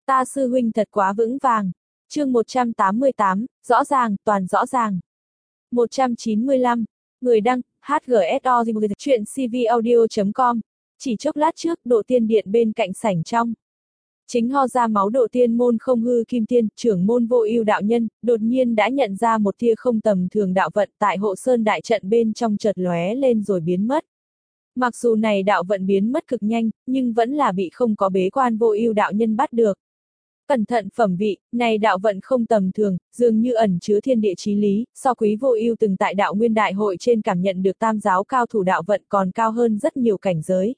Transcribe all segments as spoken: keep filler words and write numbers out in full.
Ta sư huynh thật quá vững vàng. Chương một trăm tám mươi tám, rõ ràng, toàn rõ ràng. một trăm chín mươi lăm, người đăng, hát giê ét o chuyện cvaudio chấm com. Chỉ chốc lát trước, Độ Tiên Điện bên cạnh sảnh trong. Chính ho ra máu Độ Tiên môn không hư kim tiên, trưởng môn Vô Ưu đạo nhân, đột nhiên đã nhận ra một tia không tầm thường đạo vận tại hộ sơn đại trận bên trong chợt lóe lên rồi biến mất. Mặc dù này đạo vận biến mất cực nhanh, nhưng vẫn là bị không có bế quan Vô Ưu đạo nhân bắt được. Cẩn thận phẩm vị, này đạo vận không tầm thường, dường như ẩn chứa thiên địa chí lý, so Quý Vô Ưu từng tại đạo nguyên đại hội trên cảm nhận được tam giáo cao thủ đạo vận còn cao hơn rất nhiều cảnh giới.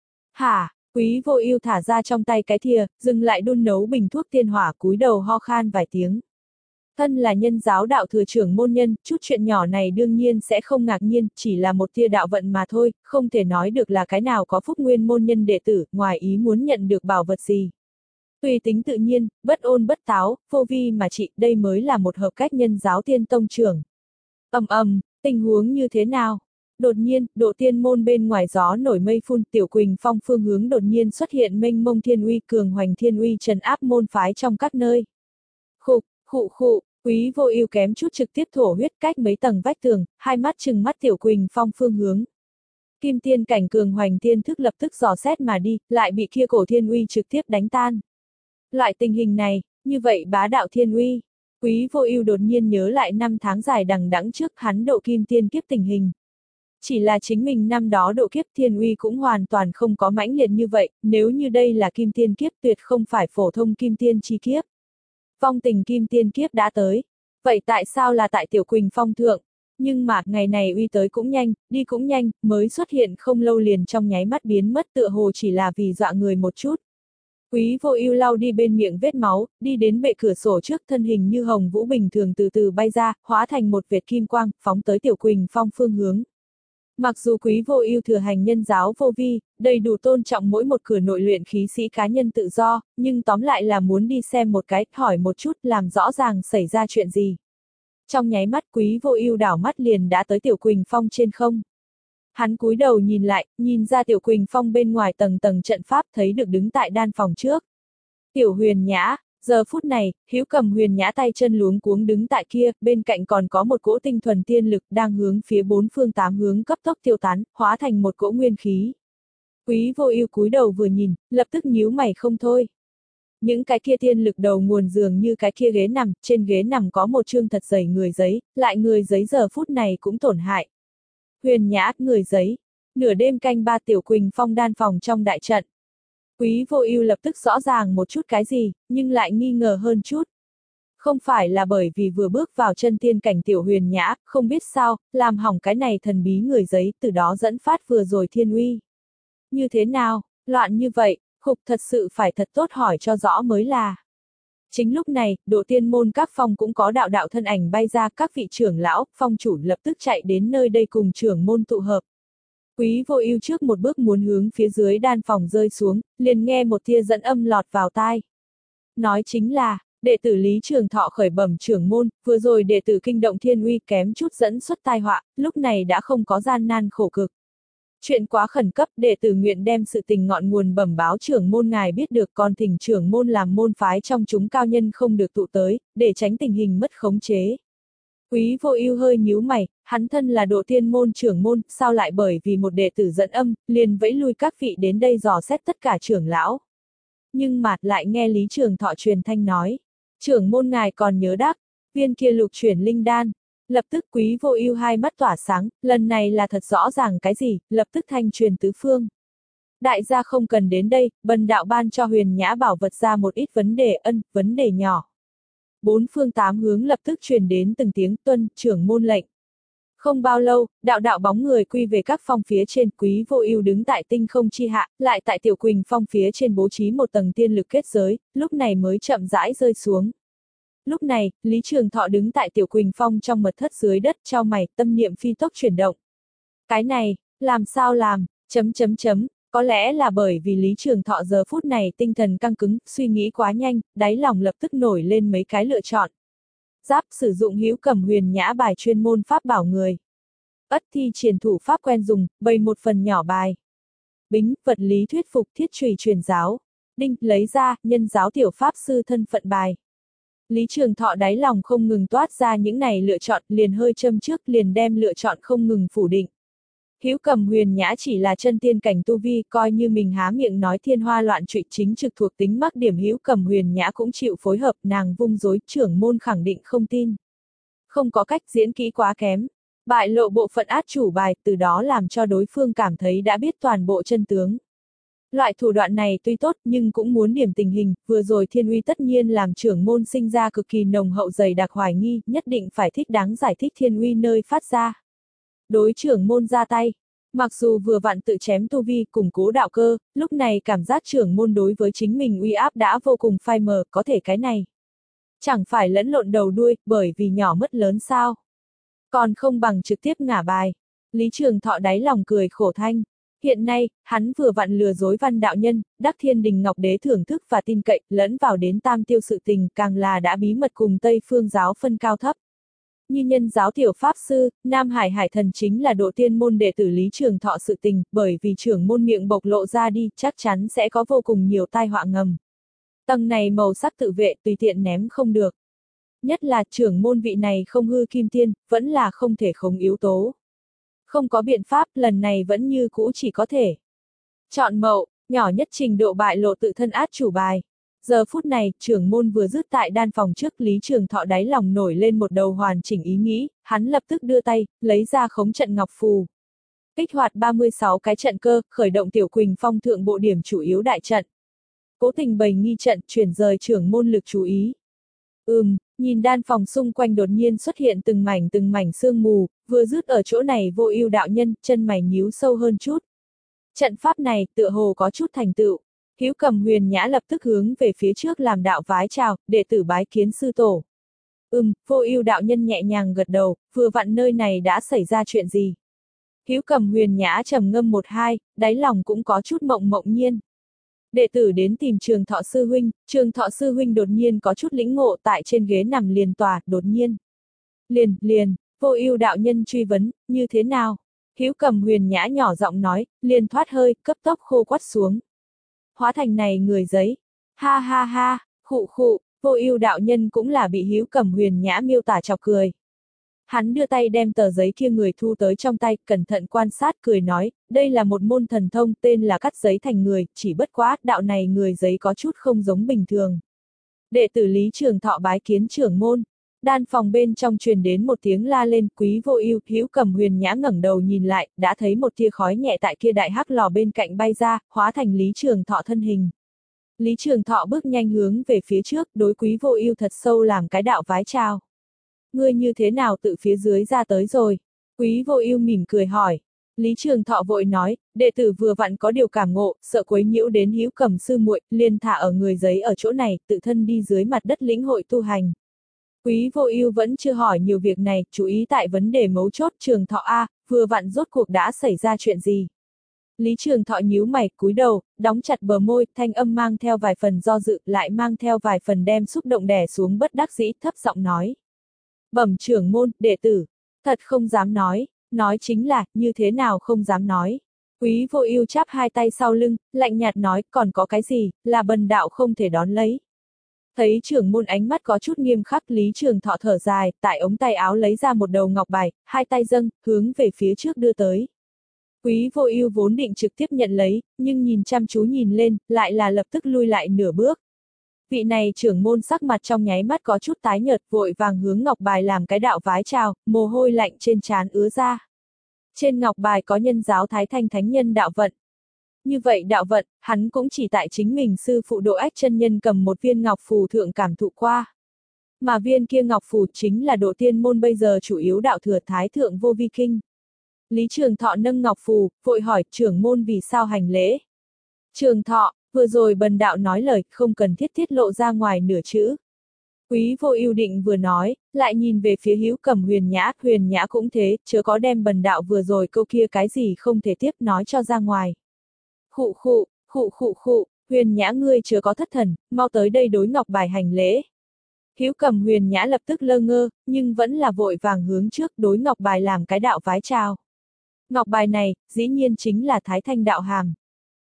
Hả, Quý Vô Ưu thả ra trong tay cái thìa, dừng lại đun nấu bình thuốc tiên hỏa cúi đầu ho khan vài tiếng. Thân là nhân giáo đạo thừa trưởng môn nhân, chút chuyện nhỏ này đương nhiên sẽ không ngạc nhiên, chỉ là một tia đạo vận mà thôi, không thể nói được là cái nào có phúc nguyên môn nhân đệ tử, ngoài ý muốn nhận được bảo vật gì. Tùy tính tự nhiên, bất ôn bất táo, vô vi mà trị, đây mới là một hợp cách nhân giáo tiên tông trưởng. Ầm ầm, tình huống như thế nào? Đột nhiên, Độ Tiên môn bên ngoài gió nổi mây phun, Tiểu Quỳnh Phong phương hướng đột nhiên xuất hiện mênh mông thiên uy, cường hoành thiên uy trấn áp môn phái trong các nơi. Khục, khụ khụ, Quý Vô Ưu kém chút trực tiếp thổ huyết cách mấy tầng vách tường, hai mắt trừng mắt Tiểu Quỳnh Phong phương hướng. Kim tiên cảnh cường hoành tiên thức lập tức dò xét mà đi, lại bị kia cổ thiên uy trực tiếp đánh tan. Loại tình hình này, như vậy bá đạo thiên uy, Quý Vô Ưu đột nhiên nhớ lại năm tháng dài đằng đẵng trước hắn độ kim tiên kiếp tình hình. Chỉ là chính mình năm đó độ kiếp thiên uy cũng hoàn toàn không có mãnh liệt như vậy, nếu như đây là kim tiên kiếp tuyệt không phải phổ thông kim tiên chi kiếp. Phong tình kim tiên kiếp đã tới, vậy tại sao là tại Tiểu Quỳnh Phong thượng? Nhưng mà, ngày này uy tới cũng nhanh, đi cũng nhanh, mới xuất hiện không lâu liền trong nháy mắt biến mất tựa hồ chỉ là vì dọa người một chút. Quý Vô Ưu lau đi bên miệng vết máu, đi đến bệ cửa sổ trước, thân hình như hồng vũ bình thường từ từ bay ra, hóa thành một vệt kim quang, phóng tới Tiểu Quỳnh Phong phương hướng. Mặc dù Quý Vô Ưu thừa hành nhân giáo vô vi, đầy đủ tôn trọng mỗi một cửa nội luyện khí sĩ cá nhân tự do, nhưng tóm lại là muốn đi xem một cái, hỏi một chút, làm rõ ràng xảy ra chuyện gì. Trong nháy mắt Quý Vô Ưu đảo mắt liền đã tới Tiểu Quỳnh Phong trên không. Hắn cúi đầu nhìn lại, nhìn ra Tiểu Quỳnh Phong bên ngoài tầng tầng trận pháp, thấy được đứng tại đan phòng trước. Tiểu Huyền Nhã, giờ phút này, Hữu Cầm Huyền Nhã tay chân luống cuống đứng tại kia, bên cạnh còn có một cỗ tinh thuần tiên lực đang hướng phía bốn phương tám hướng cấp tốc tiêu tán, hóa thành một cỗ nguyên khí. Quý Vô Ưu cúi đầu vừa nhìn, lập tức nhíu mày không thôi. Những cái kia tiên lực đầu nguồn dường như cái kia ghế nằm, trên ghế nằm có một chương thật dày người giấy, lại người giấy giờ phút này cũng tổn hại. Huyền Nhã, người giấy. Nửa đêm canh ba Tiểu Quỳnh Phong đan phòng trong đại trận. Quý Vô Ưu lập tức rõ ràng một chút cái gì, nhưng lại nghi ngờ hơn chút. Không phải là bởi vì vừa bước vào chân tiên cảnh Tiểu Huyền Nhã, không biết sao, làm hỏng cái này thần bí người giấy, từ đó dẫn phát vừa rồi thiên uy. Như thế nào, loạn như vậy, khục thật sự phải thật tốt hỏi cho rõ mới là. Chính lúc này, Độ Tiên môn các phong cũng có đạo đạo thân ảnh bay ra, các vị trưởng lão, phong chủ lập tức chạy đến nơi đây cùng trưởng môn tụ hợp. Quý Vô Ưu trước một bước muốn hướng phía dưới đan phòng rơi xuống, liền nghe một tia dẫn âm lọt vào tai. Nói chính là, đệ tử Lý Trường Thọ khởi bẩm trưởng môn, vừa rồi đệ tử kinh động thiên uy kém chút dẫn xuất tai họa, lúc này đã không có gian nan khổ cực. Chuyện quá khẩn cấp, đệ tử nguyện đem sự tình ngọn nguồn bẩm báo trưởng môn ngài biết được, còn thỉnh trưởng môn làm môn phái trong chúng cao nhân không được tụ tới, để tránh tình hình mất khống chế. Quý Vô Ưu hơi nhíu mày, hắn thân là Độ Tiên môn trưởng môn, sao lại bởi vì một đệ tử dẫn âm, liền vẫy lui các vị đến đây dò xét tất cả trưởng lão. Nhưng mà, lại nghe Lý Trường Thọ truyền thanh nói, trưởng môn ngài còn nhớ đắc, viên kia lục chuyển linh đan. Lập tức Quý Vô Ưu hai mắt tỏa sáng, lần này là thật rõ ràng cái gì, lập tức thanh truyền tứ phương. Đại gia không cần đến đây, bần đạo ban cho Huyền Nhã bảo vật ra một ít vấn đề ân, vấn đề nhỏ. Bốn phương tám hướng lập tức truyền đến từng tiếng tuân, trưởng môn lệnh. Không bao lâu, đạo đạo bóng người quy về các phong phía trên, Quý Vô Ưu đứng tại tinh không chi hạ, lại tại Tiểu Quỳnh Phong phía trên bố trí một tầng tiên lực kết giới, lúc này mới chậm rãi rơi xuống. Lúc này, Lý Trường Thọ đứng tại Tiểu Quỳnh Phong trong mật thất dưới đất, chau mày, tâm niệm phi tốc chuyển động. Cái này, làm sao làm, chấm chấm chấm, có lẽ là bởi vì Lý Trường Thọ giờ phút này tinh thần căng cứng, suy nghĩ quá nhanh, đáy lòng lập tức nổi lên mấy cái lựa chọn. Giáp sử dụng Hữu Cầm Huyền Nhã bài chuyên môn pháp bảo người. Ất thi triển thủ pháp quen dùng, bày một phần nhỏ bài. Bính, vật lý thuyết phục, thiết chùy truyền giáo. Đinh, lấy ra, nhân giáo tiểu pháp sư thân phận bài. Lý Trường Thọ đáy lòng không ngừng toát ra những này lựa chọn, liền hơi châm trước, liền đem lựa chọn không ngừng phủ định. Hữu Cầm Huyền Nhã chỉ là chân tiên cảnh tu vi, coi như mình há miệng nói thiên hoa loạn trụy chính trực thuộc tính mắc điểm, Hữu Cầm Huyền Nhã cũng chịu phối hợp, nàng vung dối, trưởng môn khẳng định không tin. Không có cách, diễn kỹ quá kém. Bại lộ bộ phận át chủ bài, từ đó làm cho đối phương cảm thấy đã biết toàn bộ chân tướng. Loại thủ đoạn này tuy tốt nhưng cũng muốn điểm tình hình, vừa rồi Thiên Uy tất nhiên làm trưởng môn sinh ra cực kỳ nồng hậu dày đặc hoài nghi, nhất định phải thích đáng giải thích Thiên Uy nơi phát ra. Đối trưởng môn ra tay, mặc dù vừa vặn tự chém tu vi củng cố đạo cơ, lúc này cảm giác trưởng môn đối với chính mình uy áp đã vô cùng phai mờ, có thể cái này. Chẳng phải lẫn lộn đầu đuôi, bởi vì nhỏ mất lớn sao. Còn không bằng trực tiếp ngả bài. Lý Trường Thọ đáy lòng cười khổ thanh. Hiện nay, hắn vừa vặn lừa dối Văn đạo nhân, đắc Thiên Đình Ngọc Đế thưởng thức và tin cậy, lẫn vào đến tam tiêu sự tình, càng là đã bí mật cùng Tây Phương giáo phân cao thấp. Như nhân giáo tiểu pháp sư, Nam Hải Hải Thần chính là độ tiên môn đệ tử Lý Trường Thọ sự tình, bởi vì trưởng môn miệng bộc lộ ra đi, chắc chắn sẽ có vô cùng nhiều tai họa ngầm. Tầng này màu sắc tự vệ tùy tiện ném không được. Nhất là trưởng môn vị này không hư kim tiên, vẫn là không thể khống yếu tố. Không có biện pháp, lần này vẫn như cũ chỉ có thể chọn mậu, nhỏ nhất trình độ bại lộ tự thân át chủ bài. Giờ phút này, trưởng môn vừa dứt tại đan phòng trước, Lý Trường Thọ đáy lòng nổi lên một đầu hoàn chỉnh ý nghĩ, hắn lập tức đưa tay, lấy ra khống trận ngọc phù. Kích hoạt ba mươi sáu cái trận cơ, khởi động tiểu Quỳnh Phong thượng bộ điểm chủ yếu đại trận. Cố tình bày nghi trận, chuyển rời trưởng môn lực chú ý. Ừm, nhìn đan phòng xung quanh đột nhiên xuất hiện từng mảnh từng mảnh sương mù, vừa dứt ở chỗ này Vô Ưu đạo nhân, chân mày nhíu sâu hơn chút. Trận pháp này, tựa hồ có chút thành tựu. Hữu Cầm Huyền Nhã lập tức hướng về phía trước làm đạo vái chào, đệ tử bái kiến sư tổ. Ừm, Vô Ưu đạo nhân nhẹ nhàng gật đầu, vừa vặn nơi này đã xảy ra chuyện gì? Hữu Cầm Huyền Nhã trầm ngâm một hai, đáy lòng cũng có chút mộng mộng nhiên. Đệ tử đến tìm Trường Thọ sư huynh, Trường Thọ sư huynh đột nhiên có chút lĩnh ngộ, tại trên ghế nằm liền tòa, đột nhiên. Liền, liền, Vô Ưu đạo nhân truy vấn, như thế nào? Hữu Cầm Huyền Nhã nhỏ giọng nói, liền thoát hơi, cấp tốc khô quắt xuống. Hóa thành này người giấy. Ha ha ha, khụ khụ, Vô Ưu đạo nhân cũng là bị Hữu Cầm Huyền Nhã miêu tả chọc cười. Hắn đưa tay đem tờ giấy kia người thu tới trong tay, cẩn thận quan sát cười nói, đây là một môn thần thông tên là cắt giấy thành người, chỉ bất quá, đạo này người giấy có chút không giống bình thường. Đệ tử Lý Trường Thọ bái kiến trưởng môn. Đan phòng bên trong truyền đến một tiếng la lên, Quý Vô Ưu, Hữu Cầm Huyền Nhã ngẩng đầu nhìn lại, đã thấy một tia khói nhẹ tại kia đại hắc lò bên cạnh bay ra, hóa thành Lý Trường Thọ thân hình. Lý Trường Thọ bước nhanh hướng về phía trước, đối Quý Vô Ưu thật sâu làm cái đạo vái chào. Ngươi như thế nào tự phía dưới ra tới rồi? Quý Vô Ưu mỉm cười hỏi. Lý Trường Thọ vội nói, đệ tử vừa vặn có điều cảm ngộ, sợ quấy nhiễu đến Hữu Cầm sư muội, liền thả ở người giấy ở chỗ này, tự thân đi dưới mặt đất lĩnh hội tu hành. Quý Vô Ưu vẫn chưa hỏi nhiều việc này, chú ý tại vấn đề mấu chốt. Trường Thọ a, vừa vặn rốt cuộc đã xảy ra chuyện gì? Lý Trường Thọ nhíu mày, cúi đầu, đóng chặt bờ môi, thanh âm mang theo vài phần do dự, lại mang theo vài phần đem xúc động đè xuống bất đắc dĩ, thấp giọng nói. Bẩm trưởng môn, đệ tử, thật không dám nói, nói chính là, như thế nào không dám nói. Quý Vô Ưu chắp hai tay sau lưng, lạnh nhạt nói, còn có cái gì, là bần đạo không thể đón lấy. Thấy trưởng môn ánh mắt có chút nghiêm khắc, Lý Trường Thọ thở dài, tại ống tay áo lấy ra một đầu ngọc bài, hai tay dâng, hướng về phía trước đưa tới. Quý Vô Ưu vốn định trực tiếp nhận lấy, nhưng nhìn chăm chú nhìn lên, lại là lập tức lui lại nửa bước. Vị này trưởng môn sắc mặt trong nháy mắt có chút tái nhợt, vội vàng hướng ngọc bài làm cái đạo vái chào, mồ hôi lạnh trên trán ứa ra. Trên ngọc bài có nhân giáo Thái Thanh Thánh Nhân đạo vận. Như vậy đạo vận, hắn cũng chỉ tại chính mình sư phụ Độ Ách chân nhân cầm một viên ngọc phù thượng cảm thụ qua. Mà viên kia ngọc phù chính là Độ Tiên môn bây giờ chủ yếu đạo thừa Thái thượng vô vi kinh. Lý Trường Thọ nâng ngọc phù, vội hỏi trưởng môn vì sao hành lễ. Trường Thọ, vừa rồi bần đạo nói lời, không cần thiết tiết lộ ra ngoài nửa chữ. Quý Vô Ưu định vừa nói, lại nhìn về phía Hữu Cầm Huyền Nhã, Huyền Nhã cũng thế, chớ có đem bần đạo vừa rồi câu kia cái gì không thể tiếp nói cho ra ngoài. Khụ khụ, khụ khụ khụ, Huyền Nhã ngươi chớ có thất thần, mau tới đây đối ngọc bài hành lễ. Hữu Cầm Huyền Nhã lập tức lơ ngơ, nhưng vẫn là vội vàng hướng trước đối ngọc bài làm cái đạo vái chào. Ngọc bài này, dĩ nhiên chính là Thái Thanh đạo hàm.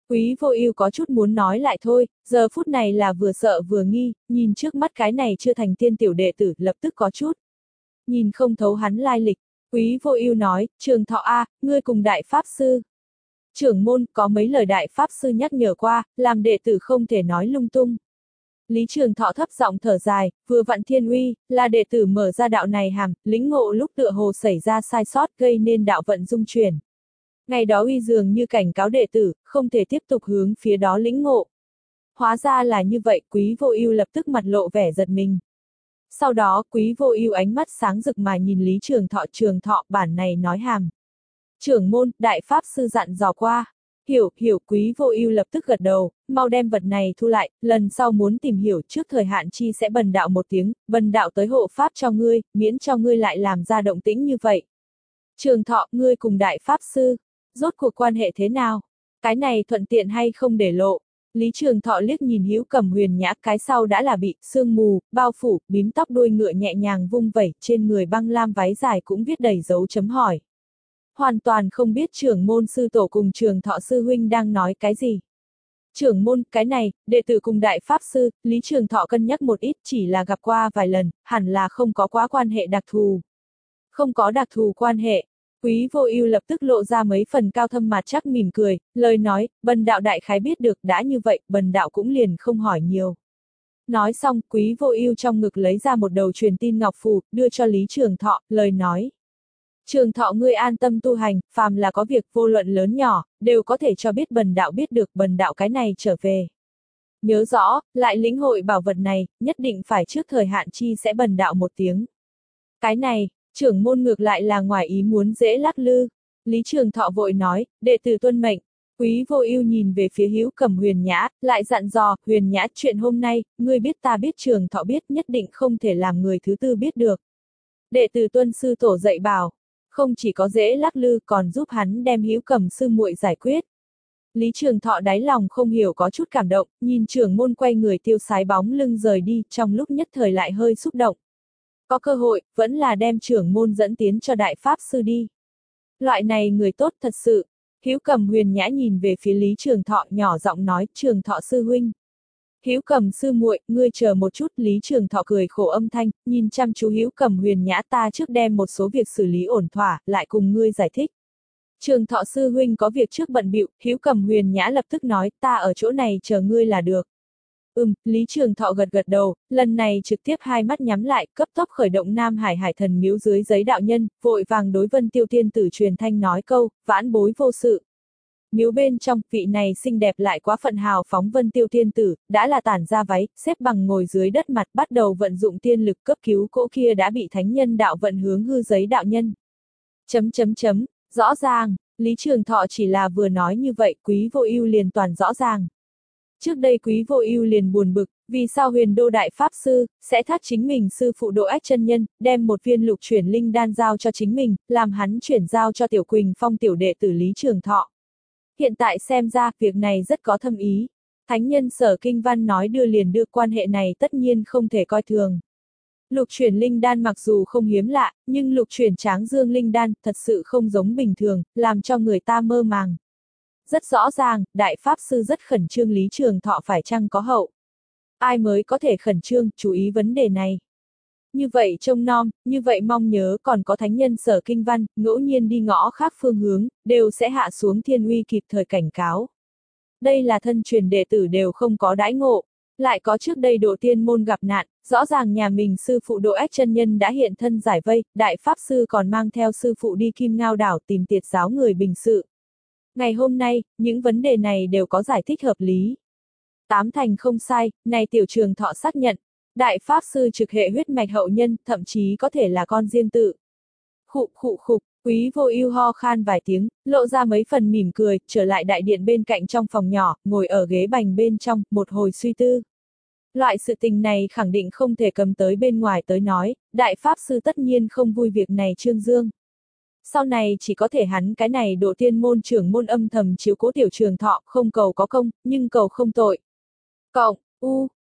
Quý Vô Ưu có chút muốn nói lại thôi, giờ phút này là vừa sợ vừa nghi, nhìn trước mắt cái này chưa thành tiên tiểu đệ tử, lập tức có chút nhìn không thấu hắn lai lịch. Quý Vô Ưu nói, Trường Thọ a, ngươi cùng đại pháp sư trưởng môn có mấy lời đại pháp sư nhắc nhở qua, làm đệ tử không thể nói lung tung. Lý Trường Thọ thấp giọng thở dài, vừa vặn thiên uy, là đệ tử mở ra đạo này hàm, lĩnh ngộ lúc tựa hồ xảy ra sai sót gây nên đạo vận dung chuyển. Ngày đó uy dường như cảnh cáo đệ tử, không thể tiếp tục hướng phía đó lĩnh ngộ. Hóa ra là như vậy, Quý Vô Ưu lập tức mặt lộ vẻ giật mình. Sau đó, Quý Vô Ưu ánh mắt sáng rực mà nhìn Lý Trường Thọ, Trường Thọ, bản này nói hàm. Trưởng môn, đại pháp sư dặn dò qua. Hiểu, hiểu, Quý Vô Ưu lập tức gật đầu, mau đem vật này thu lại, lần sau muốn tìm hiểu trước thời hạn chi sẽ bần đạo một tiếng, bần đạo tới hộ pháp cho ngươi, miễn cho ngươi lại làm ra động tĩnh như vậy. Trường Thọ, ngươi cùng đại pháp sư, rốt cuộc quan hệ thế nào? Cái này thuận tiện hay không để lộ? Lý Trường Thọ liếc nhìn Hữu Cầm Huyền Nhã, cái sau đã là bị sương mù bao phủ, bím tóc đuôi ngựa nhẹ nhàng vung vẩy, trên người băng lam váy dài cũng viết đầy dấu chấm hỏi. Hoàn toàn không biết trưởng môn sư tổ cùng Trường Thọ sư huynh đang nói cái gì. Trưởng môn, cái này, đệ tử cùng đại pháp sư, Lý Trường Thọ cân nhắc một ít, chỉ là gặp qua vài lần, hẳn là không có quá quan hệ đặc thù. Không có đặc thù quan hệ. Quý Vô Ưu lập tức lộ ra mấy phần cao thâm mà chắc mỉm cười, lời nói, bần đạo đại khái biết được, đã như vậy, bần đạo cũng liền không hỏi nhiều. Nói xong, Quý Vô Ưu trong ngực lấy ra một đầu truyền tin ngọc phù, đưa cho Lý Trường Thọ, lời nói. Trường Thọ ngươi an tâm tu hành, phàm là có việc vô luận lớn nhỏ, đều có thể cho biết bần đạo biết được, bần đạo cái này trở về. Nhớ rõ, lại lĩnh hội bảo vật này, nhất định phải trước thời hạn chi sẽ bần đạo một tiếng. Cái này, trưởng môn ngược lại là ngoài ý muốn dễ lắc lư. Lý Trường Thọ vội nói, đệ tử tuân mệnh. Quý Vô Ưu nhìn về phía Hữu Cầm Huyền Nhã, lại dặn dò, Huyền Nhã, chuyện hôm nay, ngươi biết ta biết Trường Thọ biết, nhất định không thể làm người thứ tư biết được. Đệ tử tuân sư tổ dạy bảo, không chỉ có dễ lắc lư còn giúp hắn đem Hữu Cầm sư muội giải quyết. Lý Trường Thọ đáy lòng không hiểu có chút cảm động, nhìn trưởng môn quay người tiêu sái bóng lưng rời đi, trong lúc nhất thời lại hơi xúc động. Có cơ hội, vẫn là đem trưởng môn dẫn tiến cho đại pháp sư đi. Loại này người tốt thật sự. Hữu Cầm Huyền Nhã nhìn về phía Lý Trường Thọ nhỏ giọng nói, Trường Thọ sư huynh. Hữu Cầm sư muội, ngươi chờ một chút, Lý Trường Thọ cười khổ âm thanh, nhìn chăm chú Hữu Cầm Huyền Nhã, ta trước đem một số việc xử lý ổn thỏa, lại cùng ngươi giải thích. Trường Thọ sư huynh có việc trước bận bịu, Hữu Cầm Huyền Nhã lập tức nói, ta ở chỗ này chờ ngươi là được. Ừm, Lý Trường Thọ gật gật đầu, lần này trực tiếp hai mắt nhắm lại, cấp tốc khởi động Nam Hải Hải Thần Miếu dưới giấy đạo nhân, vội vàng đối Vân Tiêu Tiên tử truyền thanh nói câu, vãn bối vô sự. Miếu bên trong, vị này xinh đẹp lại quá phận hào phóng Vân Tiêu Tiên tử, đã là tản ra váy, xếp bằng ngồi dưới đất mặt bắt đầu vận dụng tiên lực cấp cứu cỗ kia đã bị thánh nhân đạo vận hướng hư giấy đạo nhân. Chấm chấm chấm, rõ ràng, Lý Trường Thọ chỉ là vừa nói như vậy, Quý Vô Ưu liền toàn rõ ràng. Trước đây Quý Vô Ưu liền buồn bực, vì sao Huyền Đô đại pháp sư sẽ thác chính mình sư phụ Độ Ách chân nhân, đem một viên lục chuyển linh đan giao cho chính mình, làm hắn chuyển giao cho Tiểu Quỳnh Phong tiểu đệ tử Lý Trường Thọ. Hiện tại xem ra, việc này rất có thâm ý. Thánh nhân Sở Kinh Văn nói đưa liền đưa, quan hệ này tất nhiên không thể coi thường. Lục chuyển linh đan mặc dù không hiếm lạ, nhưng lục chuyển Tráng Dương linh đan thật sự không giống bình thường, làm cho người ta mơ màng. Rất rõ ràng, đại pháp sư rất khẩn trương Lý Trường Thọ phải chăng có hậu. Ai mới có thể khẩn trương, chú ý vấn đề này. Như vậy trông nom, như vậy mong nhớ còn có thánh nhân Sở Kinh Văn, ngẫu nhiên đi ngõ khác phương hướng, đều sẽ hạ xuống thiên uy kịp thời cảnh cáo. Đây là thân truyền đệ tử đều không có đãi ngộ. Lại có trước đây Độ Tiên môn gặp nạn, rõ ràng nhà mình sư phụ Độ Ách chân nhân đã hiện thân giải vây, đại pháp sư còn mang theo sư phụ đi Kim Ngao đảo tìm tiệt giáo người bình sự. Ngày hôm nay, những vấn đề này đều có giải thích hợp lý. Tám thành không sai, này Tiểu Trường Thọ xác nhận. Đại pháp sư trực hệ huyết mạch hậu nhân, thậm chí có thể là con riêng tự. Khụ khụ khục, Quý Vô Ưu ho khan vài tiếng, lộ ra mấy phần mỉm cười, trở lại đại điện bên cạnh trong phòng nhỏ, ngồi ở ghế bành bên trong, một hồi suy tư. Loại sự tình này khẳng định không thể cầm tới bên ngoài tới nói, đại pháp sư tất nhiên không vui việc này trương dương. Sau này chỉ có thể hắn cái này Độ Tiên môn trưởng môn âm thầm chiếu cố Tiểu Trường Thọ, không cầu có công, nhưng cầu không tội. Cộng, u,